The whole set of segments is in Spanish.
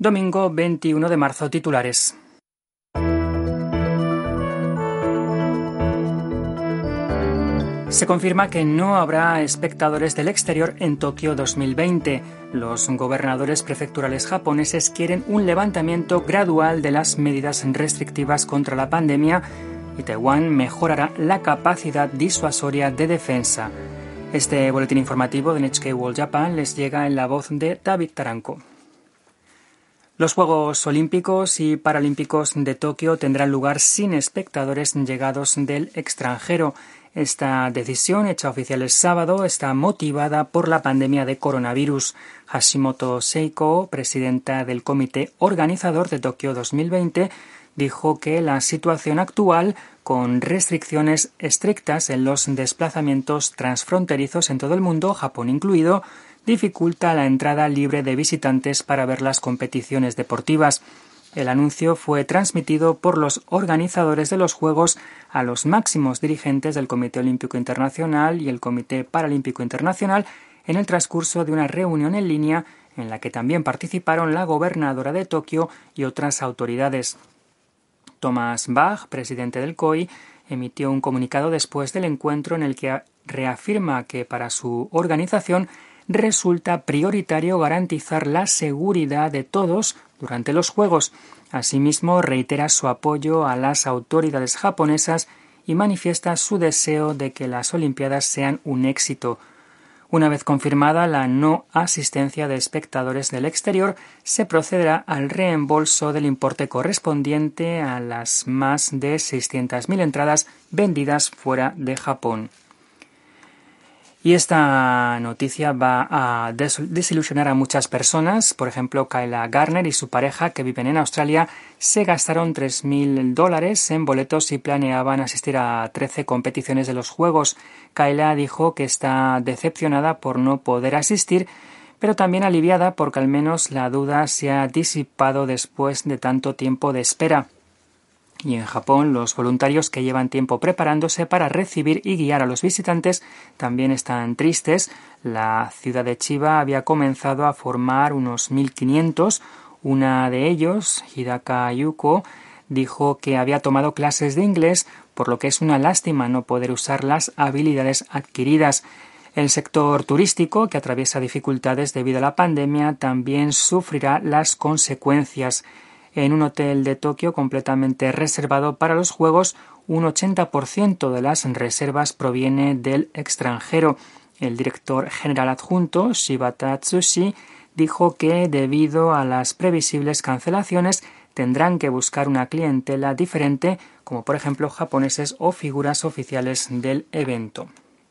Domingo 21 de marzo, titulares. Se confirma que no habrá espectadores del exterior en Tokio 2020. Los gobernadores prefecturales japoneses quieren un levantamiento gradual de las medidas restrictivas contra la pandemia y Taiwán mejorará la capacidad disuasoria de defensa. Este boletín informativo de NHK World Japan les llega en la voz de David Taranco. Los Juegos Olímpicos y Paralímpicos de Tokio tendrán lugar sin espectadores llegados del extranjero. Esta decisión, hecha oficial el sábado, está motivada por la pandemia de coronavirus. Hashimoto Seiko, presidenta del comité organizador de Tokio 2020, dijo que la situación actual, con restricciones estrictas en los desplazamientos transfronterizos en todo el mundo, Japón incluido, dificulta la entrada libre de visitantes para ver las competiciones deportivas. El anuncio fue transmitido por los organizadores de los Juegos a los máximos dirigentes del Comité Olímpico Internacional y el Comité Paralímpico Internacional en el transcurso de una reunión en línea en la que también participaron la gobernadora de Tokio y otras autoridades. Thomas Bach, presidente del COI, emitió un comunicado después del encuentro en el que reafirma que para su organización resulta prioritario garantizar la seguridad de todos durante los Juegos. Asimismo, reitera su apoyo a las autoridades japonesas y manifiesta su deseo de que las Olimpiadas sean un éxito. Una vez confirmada la no asistencia de espectadores del exterior, se procederá al reembolso del importe correspondiente a las más de 600.000 entradas vendidas fuera de Japón. Y esta noticia va a desilusionar a muchas personas. Por ejemplo, Kayla Garner y su pareja, que viven en Australia, se gastaron $3.000 en boletos y planeaban asistir a 13 competiciones de los Juegos. Kayla dijo que está decepcionada por no poder asistir, pero también aliviada porque al menos la duda se ha disipado después de tanto tiempo de espera. Y en Japón, los voluntarios que llevan tiempo preparándose para recibir y guiar a los visitantes también están tristes. La ciudad de Chiba había comenzado a formar unos 1.500. Una de ellos, Hidaka Yuko, dijo que había tomado clases de inglés, por lo que es una lástima no poder usar las habilidades adquiridas. El sector turístico, que atraviesa dificultades debido a la pandemia, también sufrirá las consecuencias. En un hotel de Tokio completamente reservado para los Juegos, un 80% de las reservas proviene del extranjero. El director general adjunto, Shibata Tsushi, dijo que debido a las previsibles cancelaciones tendrán que buscar una clientela diferente, como por ejemplo japoneses o figuras oficiales del evento.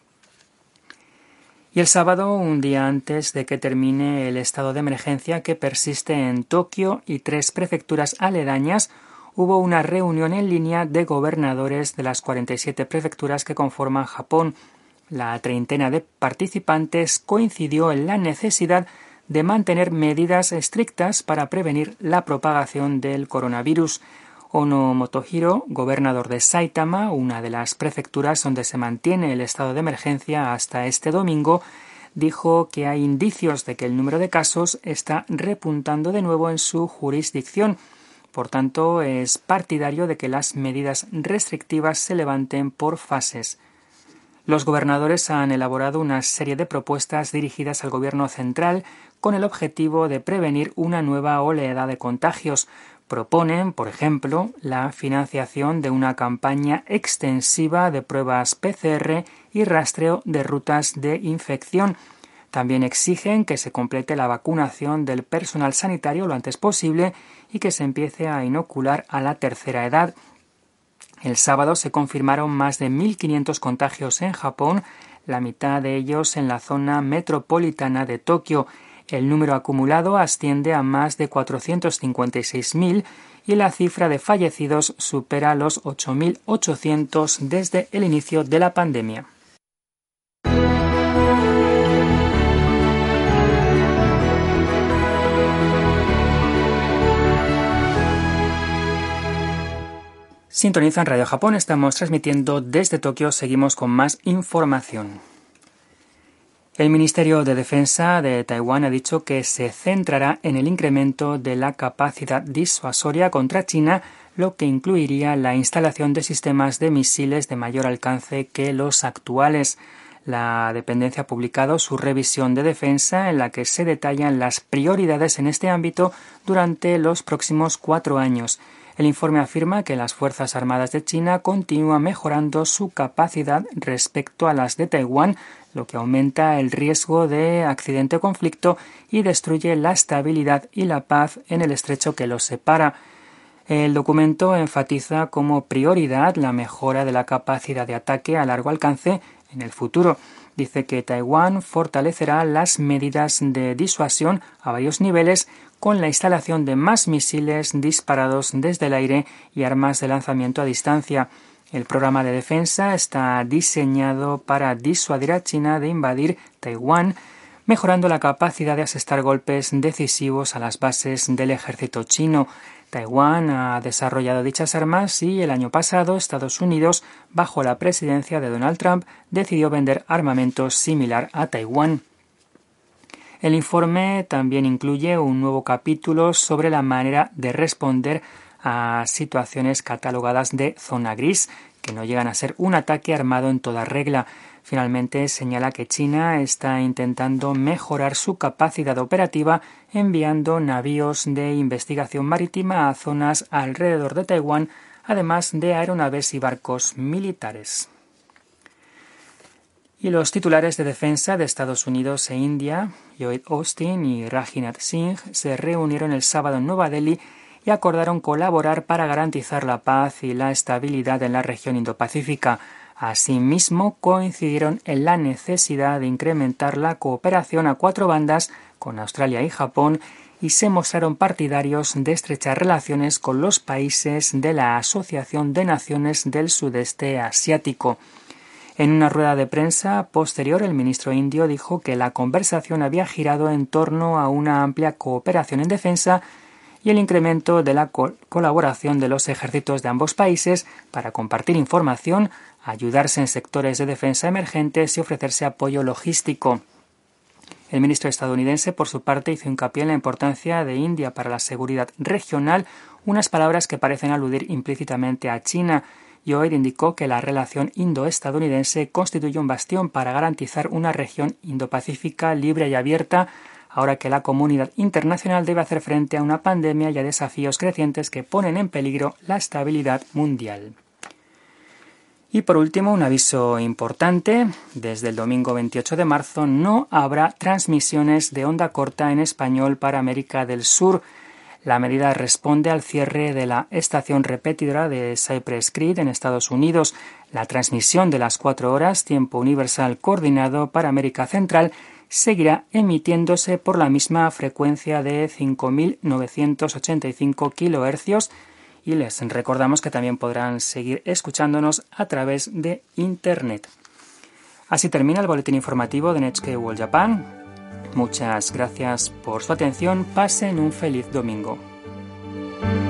Y el sábado, un día antes de que termine el estado de emergencia que persiste en Tokio y 3 prefecturas aledañas, hubo una reunión en línea de gobernadores de las 47 prefecturas que conforman Japón. La treintena de participantes coincidió en la necesidad de mantener medidas estrictas para prevenir la propagación del coronavirus. Ono Motohiro, gobernador de Saitama, una de las prefecturas donde se mantiene el estado de emergencia hasta este domingo, dijo que hay indicios de que el número de casos está repuntando de nuevo en su jurisdicción. Por tanto, es partidario de que las medidas restrictivas se levanten por fases. Los gobernadores han elaborado una serie de propuestas dirigidas al gobierno central con el objetivo de prevenir una nueva oleada de contagios. Proponen, por ejemplo, la financiación de una campaña extensiva de pruebas PCR y rastreo de rutas de infección. También exigen que se complete la vacunación del personal sanitario lo antes posible y que se empiece a inocular a la tercera edad. El sábado se confirmaron más de 1.500 contagios en Japón, la mitad de ellos en la zona metropolitana de Tokio. El número acumulado asciende a más de 456.000 y la cifra de fallecidos supera los 8.800 desde el inicio de la pandemia. Sintonizan Radio Japón, estamos transmitiendo desde Tokio, seguimos con más información. El Ministerio de Defensa de Taiwán ha dicho que se centrará en el incremento de la capacidad disuasoria contra China, lo que incluiría la instalación de sistemas de misiles de mayor alcance que los actuales. La dependencia ha publicado su revisión de defensa en la que se detallan las prioridades en este ámbito durante los próximos 4 años. El informe afirma que las Fuerzas Armadas de China continúan mejorando su capacidad respecto a las de Taiwán, lo que aumenta el riesgo de accidente o conflicto y destruye la estabilidad y la paz en el estrecho que los separa. El documento enfatiza como prioridad la mejora de la capacidad de ataque a largo alcance en el futuro. Dice que Taiwán fortalecerá las medidas de disuasión a varios niveles con la instalación de más misiles disparados desde el aire y armas de lanzamiento a distancia. El programa de defensa está diseñado para disuadir a China de invadir Taiwán, mejorando la capacidad de asestar golpes decisivos a las bases del ejército chino. Taiwán ha desarrollado dichas armas y el año pasado Estados Unidos, bajo la presidencia de Donald Trump, decidió vender armamento similar a Taiwán. El informe también incluye un nuevo capítulo sobre la manera de responder a situaciones catalogadas de zona gris, que no llegan a ser un ataque armado en toda regla. Finalmente señala que China está intentando mejorar su capacidad operativa enviando navíos de investigación marítima a zonas alrededor de Taiwán, además de aeronaves y barcos militares. Y los titulares de defensa de Estados Unidos e India, Lloyd Austin y Rajnath Singh, se reunieron el sábado en Nueva Delhi y acordaron colaborar para garantizar la paz y la estabilidad en la región Indo-Pacífica. Asimismo, coincidieron en la necesidad de incrementar la cooperación a 4 bandas con Australia y Japón y se mostraron partidarios de estrechar relaciones con los países de la Asociación de Naciones del Sudeste Asiático. En una rueda de prensa posterior, el ministro indio dijo que la conversación había girado en torno a una amplia cooperación en defensa y el incremento de la colaboración de los ejércitos de ambos países para compartir información, ayudarse en sectores de defensa emergentes y ofrecerse apoyo logístico. El ministro estadounidense, por su parte, hizo hincapié en la importancia de India para la seguridad regional, unas palabras que parecen aludir implícitamente a China. Lloyd indicó que la relación indo-estadounidense constituye un bastión para garantizar una región Indo-Pacífica libre y abierta, ahora que la comunidad internacional debe hacer frente a una pandemia y a desafíos crecientes que ponen en peligro la estabilidad mundial. Y por último, un aviso importante. Desde el domingo 28 de marzo no habrá transmisiones de onda corta en español para América del Sur. La medida responde al cierre de la estación repetidora de Cypress Creek en Estados Unidos. La transmisión de las 4 horas, tiempo universal coordinado para América Central, seguirá emitiéndose por la misma frecuencia de 5.985 kHz y les recordamos que también podrán seguir escuchándonos a través de Internet. Así termina el boletín informativo de NHK World Japan. Muchas gracias por su atención. Pasen un feliz domingo.